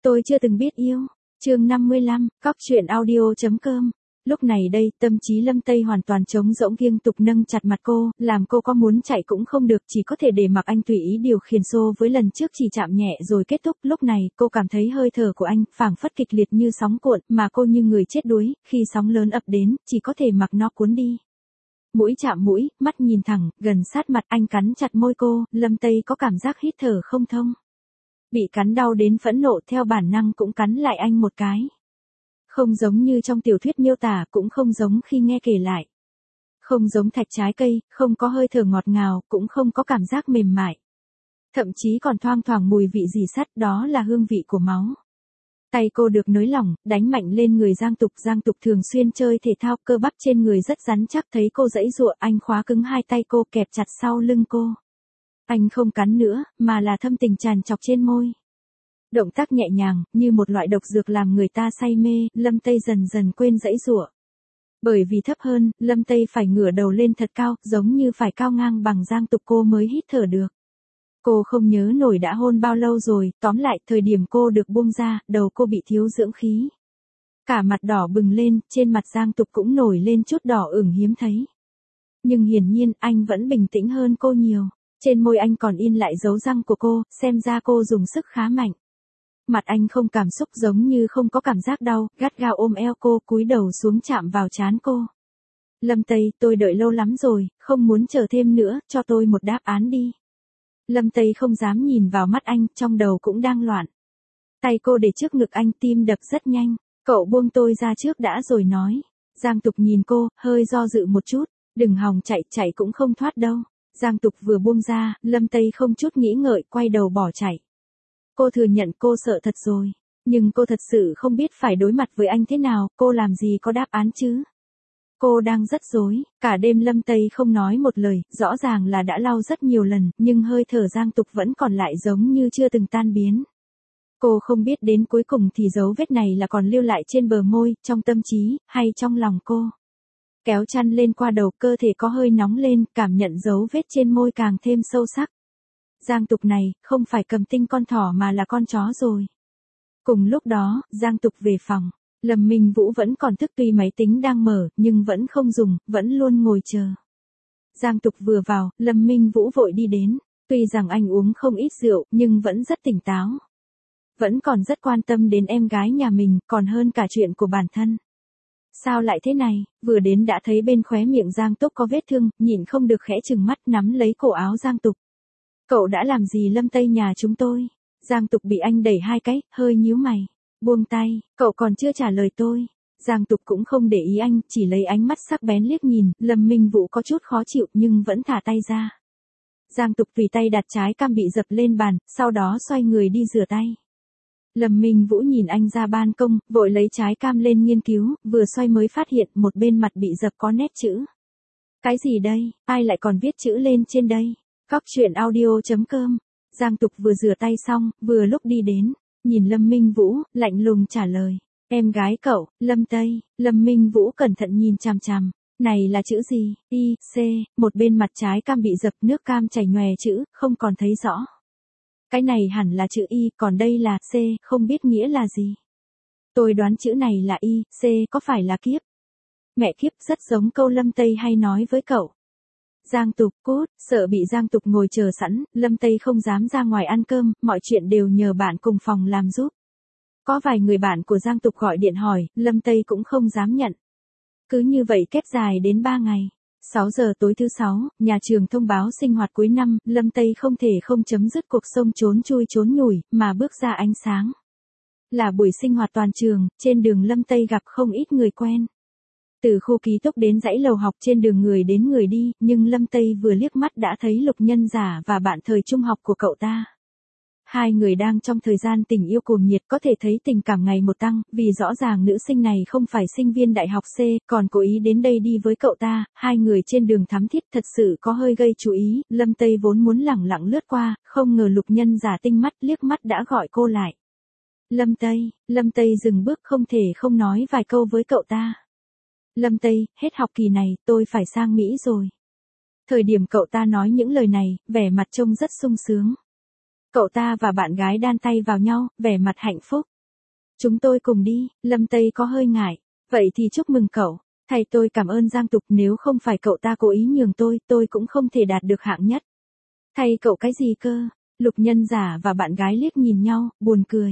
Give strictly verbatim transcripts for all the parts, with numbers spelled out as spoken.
Tôi chưa từng biết yêu. Chương năm mươi lăm, cóc truyện audio.com. Lúc này đây, tâm trí Lâm Tây hoàn toàn trống rỗng, kiêng tục nâng chặt mặt cô, làm cô có muốn chạy cũng không được, chỉ có thể để mặc anh tùy ý điều khiển xô với lần trước chỉ chạm nhẹ rồi kết thúc. Lúc này, cô cảm thấy hơi thở của anh, phảng phất kịch liệt như sóng cuộn, mà cô như người chết đuối, khi sóng lớn ập đến, chỉ có thể mặc nó cuốn đi. Mũi chạm mũi, mắt nhìn thẳng, gần sát mặt, anh cắn chặt môi cô, Lâm Tây có cảm giác hít thở không thông. Bị cắn đau đến phẫn nộ, theo bản năng cũng cắn lại anh một cái. Không giống như trong tiểu thuyết miêu tả, cũng không giống khi nghe kể lại. Không giống thạch trái cây, không có hơi thở ngọt ngào, cũng không có cảm giác mềm mại. Thậm chí còn thoang thoảng mùi vị rỉ sắt, đó là hương vị của máu. Tay cô được nới lỏng, đánh mạnh lên người Giang Tục. Giang Tục thường xuyên chơi thể thao, cơ bắp trên người rất rắn chắc, thấy cô giãy giụa, anh khóa cứng hai tay cô, kẹp chặt sau lưng cô. Anh không cắn nữa, mà là thâm tình tràn trọc trên môi. Động tác nhẹ nhàng, như một loại độc dược làm người ta say mê, Lâm Tây dần dần quên giãy giụa. Bởi vì thấp hơn, Lâm Tây phải ngửa đầu lên thật cao, giống như phải cao ngang bằng Giang Tục cô mới hít thở được. Cô không nhớ nổi đã hôn bao lâu rồi, tóm lại, thời điểm cô được buông ra, đầu cô bị thiếu dưỡng khí. Cả mặt đỏ bừng lên, trên mặt Giang Tục cũng nổi lên chút đỏ ửng hiếm thấy. Nhưng hiển nhiên, anh vẫn bình tĩnh hơn cô nhiều. Trên môi anh còn in lại dấu răng của cô, xem ra cô dùng sức khá mạnh. Mặt anh không cảm xúc, giống như không có cảm giác đau, gắt gao ôm eo cô, cúi đầu xuống chạm vào trán cô. Lâm Tây, tôi đợi lâu lắm rồi, không muốn chờ thêm nữa, cho tôi một đáp án đi. Lâm Tây không dám nhìn vào mắt anh, trong đầu cũng đang loạn. Tay cô để trước ngực anh, tim đập rất nhanh. Cậu buông tôi ra trước đã rồi nói. Giang Tục nhìn cô, hơi do dự một chút. Đừng hòng chạy, chạy cũng không thoát đâu. Giang Tục vừa buông ra, Lâm Tây không chút nghĩ ngợi, quay đầu bỏ chạy. Cô thừa nhận cô sợ thật rồi. Nhưng cô thật sự không biết phải đối mặt với anh thế nào, cô làm gì có đáp án chứ. Cô đang rất rối, cả đêm Lâm Tây không nói một lời, rõ ràng là đã lau rất nhiều lần, nhưng hơi thở Giang Tục vẫn còn lại giống như chưa từng tan biến. Cô không biết đến cuối cùng thì dấu vết này là còn lưu lại trên bờ môi, trong tâm trí, hay trong lòng cô. Kéo chăn lên qua đầu, cơ thể có hơi nóng lên, cảm nhận dấu vết trên môi càng thêm sâu sắc. Giang Tục này, không phải cầm tinh con thỏ mà là con chó rồi. Cùng lúc đó, Giang Tục về phòng. Lâm Minh Vũ vẫn còn thức, tuy máy tính đang mở, nhưng vẫn không dùng, vẫn luôn ngồi chờ. Giang Tục vừa vào, Lâm Minh Vũ vội đi đến. Tuy rằng anh uống không ít rượu, nhưng vẫn rất tỉnh táo. Vẫn còn rất quan tâm đến em gái nhà mình, còn hơn cả chuyện của bản thân. Sao lại thế này, vừa đến đã thấy bên khóe miệng Giang Tục có vết thương, nhịn không được khẽ chừng mắt nắm lấy cổ áo Giang Tục. Cậu đã làm gì Lâm Tây nhà chúng tôi? Giang Tục bị anh đẩy hai cái, hơi nhíu mày. Buông tay, cậu còn chưa trả lời tôi. Giang Tục cũng không để ý anh, chỉ lấy ánh mắt sắc bén liếc nhìn, Lâm Minh Vũ có chút khó chịu nhưng vẫn thả tay ra. Giang Tục tùy tay đặt trái cam bị dập lên bàn, sau đó xoay người đi rửa tay. Lâm Minh Vũ nhìn anh ra ban công, vội lấy trái cam lên nghiên cứu, vừa xoay mới phát hiện một bên mặt bị dập có nét chữ. Cái gì đây, ai lại còn viết chữ lên trên đây? Cóc truyện audio.com. Giang Tục vừa rửa tay xong, vừa lúc đi đến. Nhìn Lâm Minh Vũ, lạnh lùng trả lời. Em gái cậu, Lâm Tây. Lâm Minh Vũ cẩn thận nhìn chằm chằm. Này là chữ gì? Y, C, một bên mặt trái cam bị dập, nước cam chảy nhòe chữ, không còn thấy rõ. Cái này hẳn là chữ Y, còn đây là C, không biết nghĩa là gì. Tôi đoán chữ này là Y, C, có phải là kiếp? Mẹ kiếp, rất giống câu Lâm Tây hay nói với cậu. Giang Tục, cút, sợ bị Giang Tục ngồi chờ sẵn, Lâm Tây không dám ra ngoài ăn cơm, mọi chuyện đều nhờ bạn cùng phòng làm giúp. Có vài người bạn của Giang Tục gọi điện hỏi, Lâm Tây cũng không dám nhận. Cứ như vậy kết dài đến ba ngày. sáu giờ tối thứ sáu, nhà trường thông báo sinh hoạt cuối năm, Lâm Tây không thể không chấm dứt cuộc sống trốn chui trốn nhủi, mà bước ra ánh sáng. Là buổi sinh hoạt toàn trường, trên đường Lâm Tây gặp không ít người quen. Từ khu ký túc đến dãy lầu học, trên đường người đến người đi, nhưng Lâm Tây vừa liếc mắt đã thấy Lục Nhân Giả và bạn thời trung học của cậu ta. Hai người đang trong thời gian tình yêu cuồng nhiệt, có thể thấy tình cảm ngày một tăng, vì rõ ràng nữ sinh này không phải sinh viên đại học C, còn cố ý đến đây đi với cậu ta, hai người trên đường thắm thiết thật sự có hơi gây chú ý, Lâm Tây vốn muốn lẳng lặng lướt qua, không ngờ Lục Nhân Giả tinh mắt liếc mắt đã gọi cô lại. Lâm Tây, Lâm Tây dừng bước, không thể không nói vài câu với cậu ta. Lâm Tây, hết học kỳ này, tôi phải sang Mỹ rồi. Thời điểm cậu ta nói những lời này, vẻ mặt trông rất sung sướng. Cậu ta và bạn gái đan tay vào nhau, vẻ mặt hạnh phúc. Chúng tôi cùng đi, Lâm Tây có hơi ngại. Vậy thì chúc mừng cậu. Thầy tôi cảm ơn Giang Tục, nếu không phải cậu ta cố ý nhường tôi, tôi cũng không thể đạt được hạng nhất. Thầy cậu cái gì cơ? Lục Nhân Giả và bạn gái liếc nhìn nhau, buồn cười.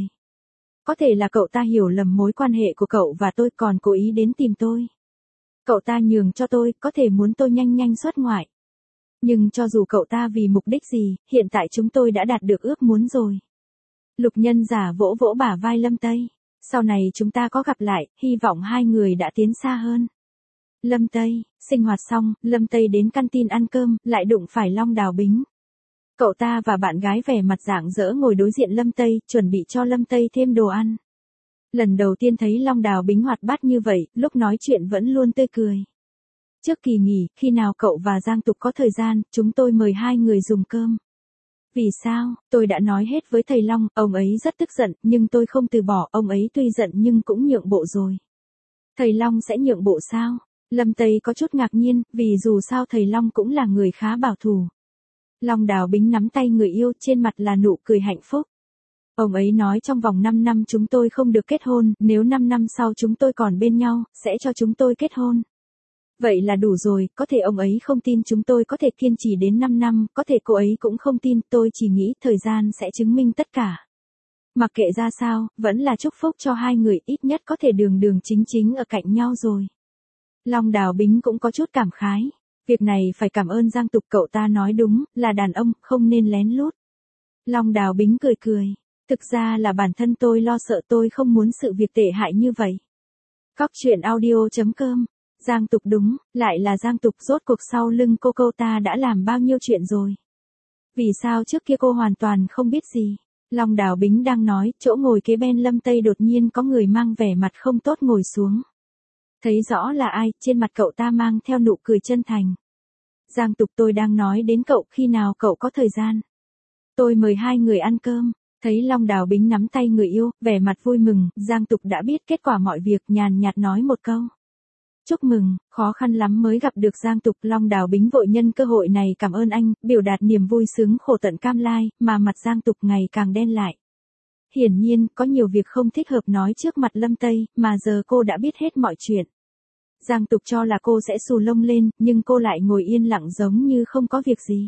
Có thể là cậu ta hiểu lầm mối quan hệ của cậu và tôi, còn cố ý đến tìm tôi. Cậu ta nhường cho tôi, có thể muốn tôi nhanh nhanh xuất ngoại. Nhưng cho dù cậu ta vì mục đích gì, hiện tại chúng tôi đã đạt được ước muốn rồi. Lục Nhân Giả vỗ vỗ bả vai Lâm Tây. Sau này chúng ta có gặp lại, hy vọng hai người đã tiến xa hơn. Lâm Tây, sinh hoạt xong, Lâm Tây đến căn tin ăn cơm, lại đụng phải Long Đào Bính. Cậu ta và bạn gái vẻ mặt rạng rỡ ngồi đối diện Lâm Tây, chuẩn bị cho Lâm Tây thêm đồ ăn. Lần đầu tiên thấy Long Đào Bính hoạt bát như vậy, lúc nói chuyện vẫn luôn tươi cười. Trước kỳ nghỉ, khi nào cậu và Giang Tục có thời gian, chúng tôi mời hai người dùng cơm. Vì sao, tôi đã nói hết với thầy Long, ông ấy rất tức giận, nhưng tôi không từ bỏ, ông ấy tuy giận nhưng cũng nhượng bộ rồi. Thầy Long sẽ nhượng bộ sao? Lâm Tây có chút ngạc nhiên, vì dù sao thầy Long cũng là người khá bảo thủ. Long Đào Bính nắm tay người yêu, trên mặt là nụ cười hạnh phúc. Ông ấy nói trong vòng năm năm chúng tôi không được kết hôn, nếu năm năm sau chúng tôi còn bên nhau, sẽ cho chúng tôi kết hôn. Vậy là đủ rồi, có thể ông ấy không tin chúng tôi có thể kiên trì đến năm năm, có thể cô ấy cũng không tin, tôi chỉ nghĩ thời gian sẽ chứng minh tất cả. Mặc kệ ra sao, vẫn là chúc phúc cho hai người, ít nhất có thể đường đường chính chính ở cạnh nhau rồi. Long Đào Bính cũng có chút cảm khái. Việc này phải cảm ơn Giang Tục, cậu ta nói đúng, là đàn ông, không nên lén lút. Long Đào Bính cười cười. Thực ra là bản thân tôi lo sợ, tôi không muốn sự việc tệ hại như vậy. Cóc truyện audio chấm com. Giang Tục đúng, lại là Giang Tục, rốt cuộc sau lưng cô cô ta đã làm bao nhiêu chuyện rồi. Vì sao trước kia cô hoàn toàn không biết gì. Long Đào Bính đang nói, chỗ ngồi kế bên Lâm Tây đột nhiên có người mang vẻ mặt không tốt ngồi xuống. Thấy rõ là ai, trên mặt cậu ta mang theo nụ cười chân thành. Giang Tục, tôi đang nói đến cậu, khi nào cậu có thời gian. Tôi mời hai người ăn cơm. Thấy Long Đào Bính nắm tay người yêu, vẻ mặt vui mừng, Giang Tục đã biết kết quả mọi việc, nhàn nhạt nói một câu. Chúc mừng, khó khăn lắm mới gặp được Giang Tục. Long Đào Bính vội nhân cơ hội này cảm ơn anh, biểu đạt niềm vui sướng khổ tận cam lai, mà mặt Giang Tục ngày càng đen lại. Hiển nhiên, có nhiều việc không thích hợp nói trước mặt Lâm Tây, mà giờ cô đã biết hết mọi chuyện. Giang Tục cho là cô sẽ xù lông lên, nhưng cô lại ngồi yên lặng giống như không có việc gì.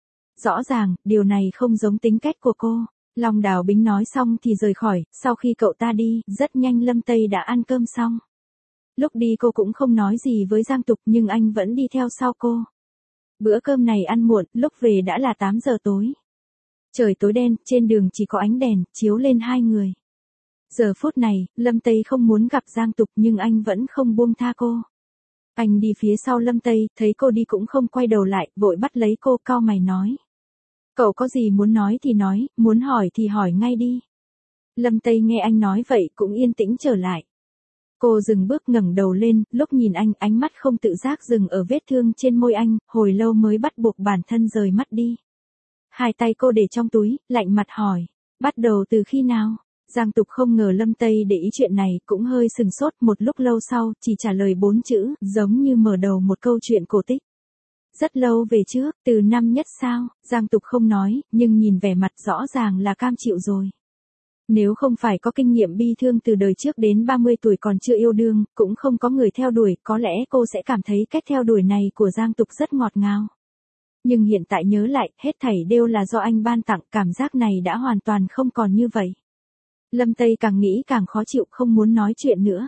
Rõ ràng, điều này không giống tính cách của cô. Long Đào Bính nói xong thì rời khỏi, sau khi cậu ta đi, rất nhanh Lâm Tây đã ăn cơm xong. Lúc đi cô cũng không nói gì với Giang Tục, nhưng anh vẫn đi theo sau cô. Bữa cơm này ăn muộn, lúc về đã là tám giờ tối. Trời tối đen, trên đường chỉ có ánh đèn, chiếu lên hai người. Giờ phút này, Lâm Tây không muốn gặp Giang Tục nhưng anh vẫn không buông tha cô. Anh đi phía sau Lâm Tây, thấy cô đi cũng không quay đầu lại, vội bắt lấy cô, cau mày nói. Cậu có gì muốn nói thì nói, muốn hỏi thì hỏi ngay đi. Lâm Tây nghe anh nói vậy cũng yên tĩnh trở lại. Cô dừng bước ngẩng đầu lên, lúc nhìn anh, ánh mắt không tự giác dừng ở vết thương trên môi anh, hồi lâu mới bắt buộc bản thân rời mắt đi. Hai tay cô để trong túi, lạnh mặt hỏi, bắt đầu từ khi nào? Giang Tục không ngờ Lâm Tây để ý chuyện này, cũng hơi sừng sốt, một lúc lâu sau, chỉ trả lời bốn chữ, giống như mở đầu một câu chuyện cổ tích. Rất lâu về trước, từ năm nhất sao? Giang Tục không nói, nhưng nhìn vẻ mặt rõ ràng là cam chịu rồi. Nếu không phải có kinh nghiệm bi thương từ đời trước đến ba mươi tuổi còn chưa yêu đương, cũng không có người theo đuổi, có lẽ cô sẽ cảm thấy cách theo đuổi này của Giang Tục rất ngọt ngào. Nhưng hiện tại nhớ lại, hết thảy đều là do anh ban tặng, cảm giác này đã hoàn toàn không còn như vậy. Lâm Tây càng nghĩ càng khó chịu, không muốn nói chuyện nữa.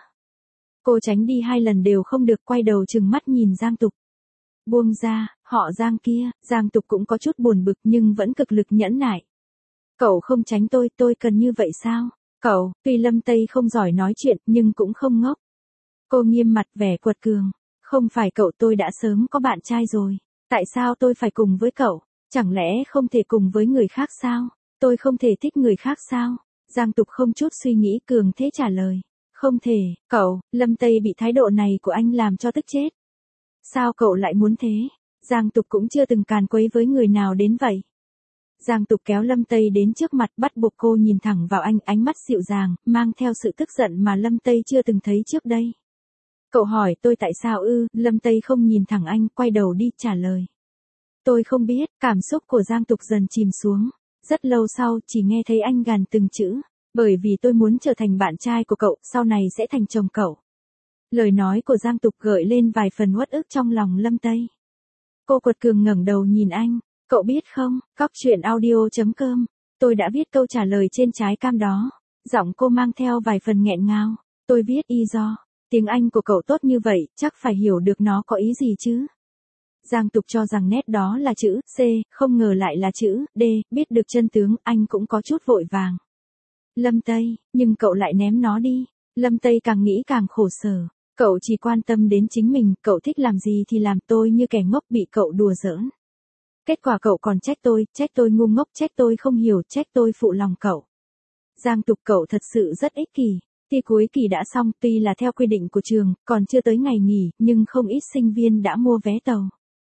Cô tránh đi hai lần đều không được, quay đầu trừng mắt nhìn Giang Tục. Buông ra, họ Giang kia. Giang Tục cũng có chút buồn bực nhưng vẫn cực lực nhẫn nại. Cậu không tránh tôi, tôi cần như vậy sao? Cậu, tuy Lâm Tây không giỏi nói chuyện nhưng cũng không ngốc. Cô nghiêm mặt vẻ quật cường. Không phải cậu, tôi đã sớm có bạn trai rồi. Tại sao tôi phải cùng với cậu? Chẳng lẽ không thể cùng với người khác sao? Tôi không thể thích người khác sao? Giang Tục không chút suy nghĩ cường thế trả lời. Không thể, cậu. Lâm Tây bị thái độ này của anh làm cho tức chết. Sao cậu lại muốn thế? Giang Tục cũng chưa từng càn quấy với người nào đến vậy. Giang Tục kéo Lâm Tây đến trước mặt, bắt buộc cô nhìn thẳng vào anh, ánh mắt dịu dàng, mang theo sự tức giận mà Lâm Tây chưa từng thấy trước đây. Cậu hỏi tôi tại sao ư? Lâm Tây không nhìn thẳng anh, quay đầu đi trả lời. Tôi không biết. Cảm xúc của Giang Tục dần chìm xuống. Rất lâu sau, chỉ nghe thấy anh gằn từng chữ. Bởi vì tôi muốn trở thành bạn trai của cậu, sau này sẽ thành chồng cậu. Lời nói của Giang Tục gợi lên vài phần uất ức trong lòng Lâm Tây. Cô quật cường ngẩng đầu nhìn anh, cậu biết không, cóc truyện audio chấm com, tôi đã viết câu trả lời trên trái cam đó. Giọng cô mang theo vài phần nghẹn ngào, tôi viết y do, tiếng Anh của cậu tốt như vậy, chắc phải hiểu được nó có ý gì chứ. Giang Tục cho rằng nét đó là chữ C, không ngờ lại là chữ D, biết được chân tướng, anh cũng có chút vội vàng. Lâm Tây, nhưng cậu lại ném nó đi. Lâm Tây càng nghĩ càng khổ sở. Cậu chỉ quan tâm đến chính mình, cậu thích làm gì thì làm, tôi như kẻ ngốc bị cậu đùa giỡn. Kết quả cậu còn trách tôi, trách tôi ngu ngốc, trách tôi không hiểu, trách tôi phụ lòng cậu. Giang Tục, cậu thật sự rất ích kỷ. Thi cuối kỳ đã xong, tuy là theo quy định của trường, còn chưa tới ngày nghỉ, nhưng không ít sinh viên đã mua vé tàu.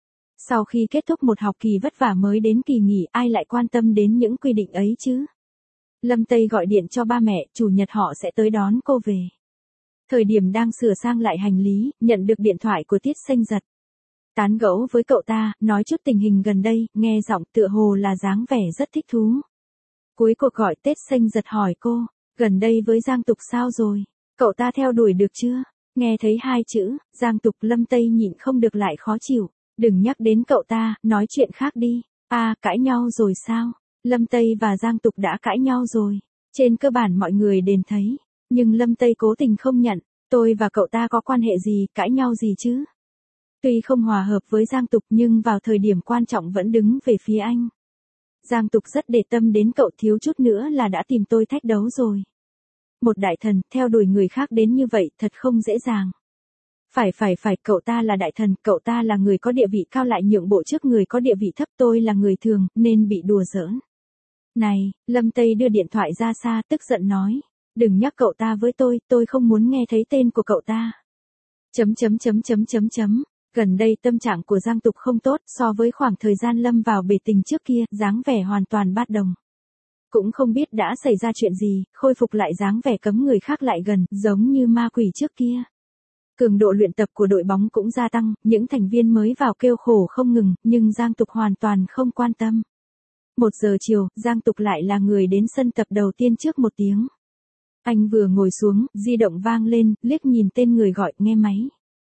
Sau khi kết thúc một học kỳ vất vả mới đến kỳ nghỉ, ai lại quan tâm đến những quy định ấy chứ? Lâm Tây gọi điện cho ba mẹ, chủ nhật họ sẽ tới đón cô về. Thời điểm đang sửa sang lại hành lý, nhận được điện thoại của Tiết Sinh Giật. Tán gẫu với cậu ta, nói chút tình hình gần đây, nghe giọng tựa hồ là dáng vẻ rất thích thú. Cuối cuộc gọi Tiết Sinh Giật hỏi cô, gần đây với Giang Tục sao rồi? Cậu ta theo đuổi được chưa? Nghe thấy hai chữ, Giang Tục, Lâm Tây nhịn không được lại khó chịu. Đừng nhắc đến cậu ta, nói chuyện khác đi. À, cãi nhau rồi sao? Lâm Tây và Giang Tục đã cãi nhau rồi. Trên cơ bản mọi người đều thấy. Nhưng Lâm Tây cố tình không nhận. Tôi và cậu ta có quan hệ gì, cãi nhau gì chứ? Tuy không hòa hợp với Giang Tục nhưng vào thời điểm quan trọng vẫn đứng về phía anh. Giang Tục rất để tâm đến cậu, thiếu chút nữa là đã tìm tôi thách đấu rồi. Một đại thần, theo đuổi người khác đến như vậy, thật không dễ dàng. Phải phải phải, cậu ta là đại thần, cậu ta là người có địa vị cao lại nhượng bộ trước người có địa vị thấp, tôi là người thường, nên bị đùa giỡn. Này, Lâm Tây đưa điện thoại ra xa, tức giận nói. Đừng nhắc cậu ta với tôi, tôi không muốn nghe thấy tên của cậu ta. Chấm chấm chấm chấm chấm chấm. Gần đây tâm trạng của Giang Tục không tốt, so với khoảng thời gian lâm vào bể tình trước kia, dáng vẻ hoàn toàn bát đồng. Cũng không biết đã xảy ra chuyện gì, khôi phục lại dáng vẻ cấm người khác lại gần, giống như ma quỷ trước kia. Cường độ luyện tập của đội bóng cũng gia tăng, những thành viên mới vào kêu khổ không ngừng, nhưng Giang Tục hoàn toàn không quan tâm. Một giờ chiều, Giang Tục lại là người đến sân tập đầu tiên trước một tiếng. Anh vừa ngồi xuống, di động vang lên, liếc nhìn tên người gọi, nghe máy.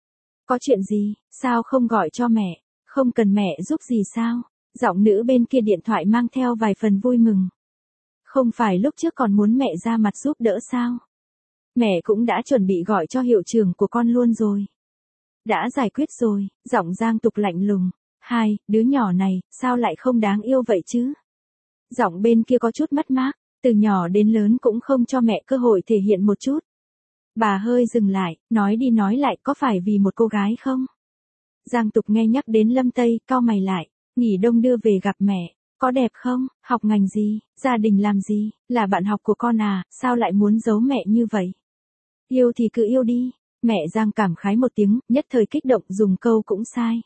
Có chuyện gì, sao không gọi cho mẹ, không cần mẹ giúp gì sao? Giọng nữ bên kia điện thoại mang theo vài phần vui mừng. Không phải lúc trước còn muốn mẹ ra mặt giúp đỡ sao? Mẹ cũng đã chuẩn bị gọi cho hiệu trưởng của con luôn rồi. Đã giải quyết rồi, giọng Giang Tục lạnh lùng. Hai, đứa nhỏ này, sao lại không đáng yêu vậy chứ? Giọng bên kia có chút mất mát, từ nhỏ đến lớn cũng không cho mẹ cơ hội thể hiện một chút. Bà hơi dừng lại, nói đi nói lại, có phải vì một cô gái không? Giang Tục nghe nhắc đến Lâm Tây, cau mày lại, nghỉ đông đưa về gặp mẹ, có đẹp không, học ngành gì, gia đình làm gì, là bạn học của con à, sao lại muốn giấu mẹ như vậy? Yêu thì cứ yêu đi, mẹ Giang cảm khái một tiếng, nhất thời kích động dùng câu cũng sai.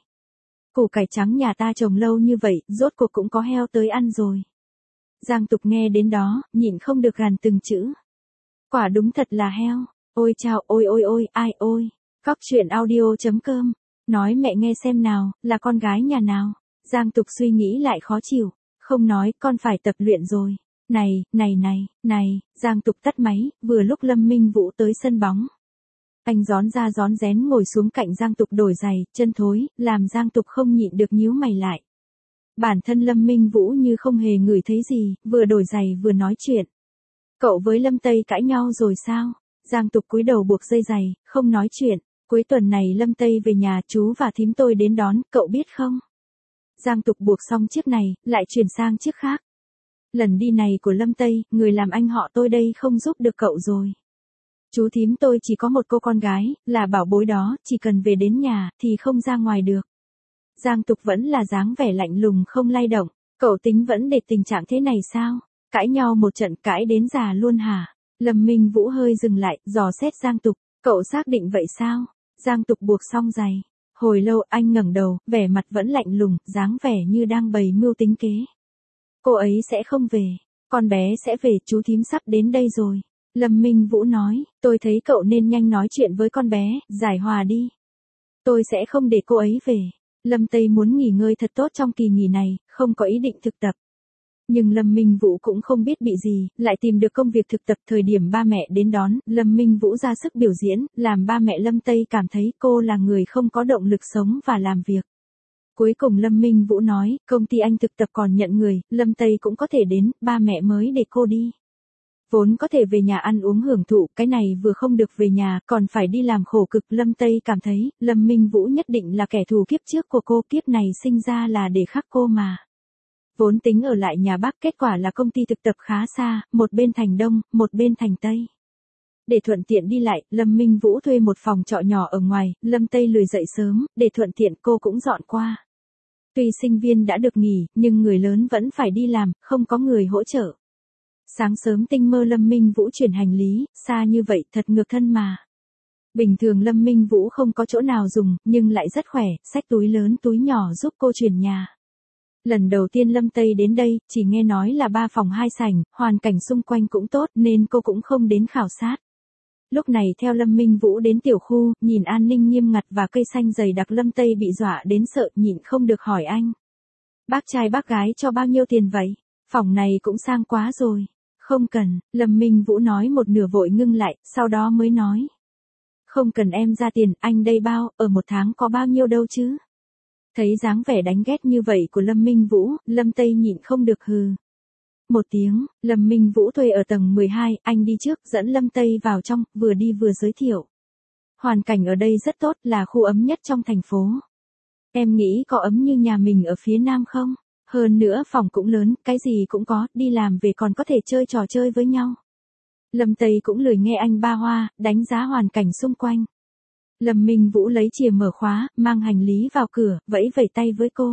Củ cải trắng nhà ta trồng lâu như vậy, rốt cuộc cũng có heo tới ăn rồi. Giang Tục nghe đến đó, nhịn không được gằn từng chữ. Quả đúng thật là heo, ôi chao, ôi ôi ôi, ai ôi, cóc truyện audio chấm com, nói mẹ nghe xem nào, là con gái nhà nào. Giang Tục suy nghĩ lại khó chịu, không nói, con phải tập luyện rồi. Này, này này, này, Giang Tục tắt máy, vừa lúc Lâm Minh Vũ tới sân bóng. Anh rón ra rón rén ngồi xuống cạnh Giang Tục đổi giày, chân thối, làm Giang Tục không nhịn được nhíu mày lại. Bản thân Lâm Minh Vũ như không hề ngửi thấy gì, vừa đổi giày vừa nói chuyện. Cậu với Lâm Tây cãi nhau rồi sao? Giang Tục cúi đầu buộc dây giày, không nói chuyện. Cuối tuần này Lâm Tây về nhà, chú và thím tôi đến đón, cậu biết không? Giang Tục buộc xong chiếc này, lại chuyển sang chiếc khác. Lần đi này của Lâm Tây, người làm anh họ tôi đây không giúp được cậu rồi. Chú thím tôi chỉ có một cô con gái, là bảo bối đó, chỉ cần về đến nhà, thì không ra ngoài được. Giang Tục vẫn là dáng vẻ lạnh lùng không lay động, cậu tính vẫn để tình trạng thế này sao? Cãi nhau một trận cãi đến già luôn hả? Lâm Minh Vũ hơi dừng lại, dò xét Giang Tục, cậu xác định vậy sao? Giang Tục buộc xong giày. Hồi lâu anh ngẩng đầu, vẻ mặt vẫn lạnh lùng, dáng vẻ như đang bày mưu tính kế. Cô ấy sẽ không về, con bé sẽ về, chú thím sắp đến đây rồi. Lâm Minh Vũ nói, tôi thấy cậu nên nhanh nói chuyện với con bé, giải hòa đi. Tôi sẽ không để cô ấy về. Lâm Tây muốn nghỉ ngơi thật tốt trong kỳ nghỉ này, không có ý định thực tập. Nhưng Lâm Minh Vũ cũng không biết bị gì, lại tìm được công việc thực tập. Thời điểm ba mẹ đến đón, Lâm Minh Vũ ra sức biểu diễn, làm ba mẹ Lâm Tây cảm thấy cô là người không có động lực sống và làm việc. Cuối cùng Lâm Minh Vũ nói, công ty anh thực tập còn nhận người, Lâm Tây cũng có thể đến, ba mẹ mới để cô đi. Vốn có thể về nhà ăn uống hưởng thụ, cái này vừa không được về nhà, còn phải đi làm khổ cực. Lâm Tây cảm thấy, Lâm Minh Vũ nhất định là kẻ thù kiếp trước của cô, kiếp này sinh ra là để khắc cô mà. Vốn tính ở lại nhà Bắc, kết quả là công ty thực tập khá xa, một bên thành Đông, một bên thành Tây. Để thuận tiện đi lại, Lâm Minh Vũ thuê một phòng trọ nhỏ ở ngoài, Lâm Tây lười dậy sớm, để thuận tiện cô cũng dọn qua. Tuy sinh viên đã được nghỉ, nhưng người lớn vẫn phải đi làm, không có người hỗ trợ. Sáng sớm tinh mơ Lâm Minh Vũ chuyển hành lý, xa như vậy thật ngược thân mà. Bình thường Lâm Minh Vũ không có chỗ nào dùng, nhưng lại rất khỏe, xách túi lớn túi nhỏ giúp cô chuyển nhà. Lần đầu tiên Lâm Tây đến đây, chỉ nghe nói là ba phòng hai sảnh, hoàn cảnh xung quanh cũng tốt nên cô cũng không đến khảo sát. Lúc này theo Lâm Minh Vũ đến tiểu khu, nhìn an ninh nghiêm ngặt và cây xanh dày đặc, Lâm Tây bị dọa đến sợ, nhịn không được hỏi anh. Bác trai bác gái cho bao nhiêu tiền vậy? Phòng này cũng sang quá rồi. Không cần, Lâm Minh Vũ nói một nửa vội ngưng lại, sau đó mới nói. Không cần em ra tiền, anh đây bao, ở một tháng có bao nhiêu đâu chứ? Thấy dáng vẻ đánh ghét như vậy của Lâm Minh Vũ, Lâm Tây nhịn không được hừ. Một tiếng, Lâm Minh Vũ thuê ở tầng mười hai, anh đi trước, dẫn Lâm Tây vào trong, vừa đi vừa giới thiệu. Hoàn cảnh ở đây rất tốt, là khu ấm nhất trong thành phố. Em nghĩ có ấm như nhà mình ở phía Nam không? Hơn nữa phòng cũng lớn, cái gì cũng có, đi làm về còn có thể chơi trò chơi với nhau. Lâm Tây cũng lười nghe anh ba hoa, đánh giá hoàn cảnh xung quanh. Lâm Minh Vũ lấy chìa mở khóa, mang hành lý vào cửa, vẫy vẫy tay với cô.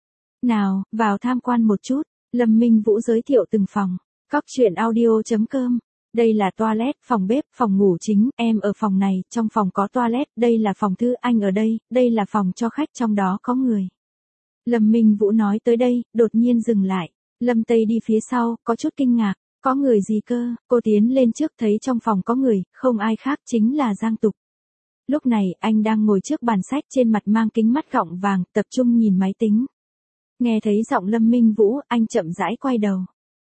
Nào, vào tham quan một chút. Lâm Minh Vũ giới thiệu từng phòng. Cóc truyện audio chấm com. Đây là toilet, phòng bếp, phòng ngủ chính, em ở phòng này, trong phòng có toilet, đây là phòng thư, anh ở đây, đây là phòng cho khách, trong đó có người. Lâm Minh Vũ nói tới đây, đột nhiên dừng lại. Lâm Tây đi phía sau, có chút kinh ngạc. Có người gì cơ? Cô tiến lên trước thấy trong phòng có người, không ai khác chính là Giang Tục. Lúc này, anh đang ngồi trước bàn sách, trên mặt mang kính mắt gọng vàng, tập trung nhìn máy tính. Nghe thấy giọng Lâm Minh Vũ, anh chậm rãi quay đầu.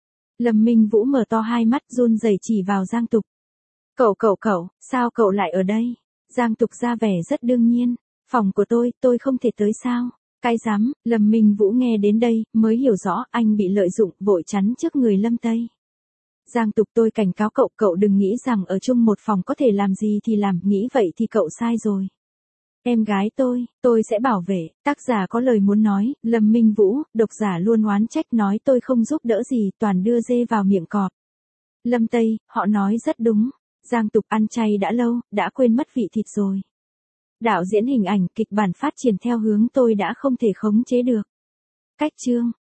Lâm Minh Vũ mở to hai mắt, run rẩy chỉ vào Giang Tục. Cậu cậu cậu, sao cậu lại ở đây? Giang Tục ra vẻ rất đương nhiên. Phòng của tôi, tôi không thể tới sao? Cái dám, Lâm Minh Vũ nghe đến đây, mới hiểu rõ anh bị lợi dụng, vội chắn trước người Lâm Tây. Giang Tục, tôi cảnh cáo cậu, cậu đừng nghĩ rằng ở chung một phòng có thể làm gì thì làm, nghĩ vậy thì cậu sai rồi. Em gái tôi, tôi sẽ bảo vệ. Tác giả có lời muốn nói, Lâm Minh Vũ, độc giả luôn oán trách nói tôi không giúp đỡ gì, toàn đưa dê vào miệng cọp. Lâm Tây, họ nói rất đúng. Giang Tục ăn chay đã lâu, đã quên mất vị thịt rồi. Đạo diễn hình ảnh, kịch bản phát triển theo hướng tôi đã không thể khống chế được. Cách chương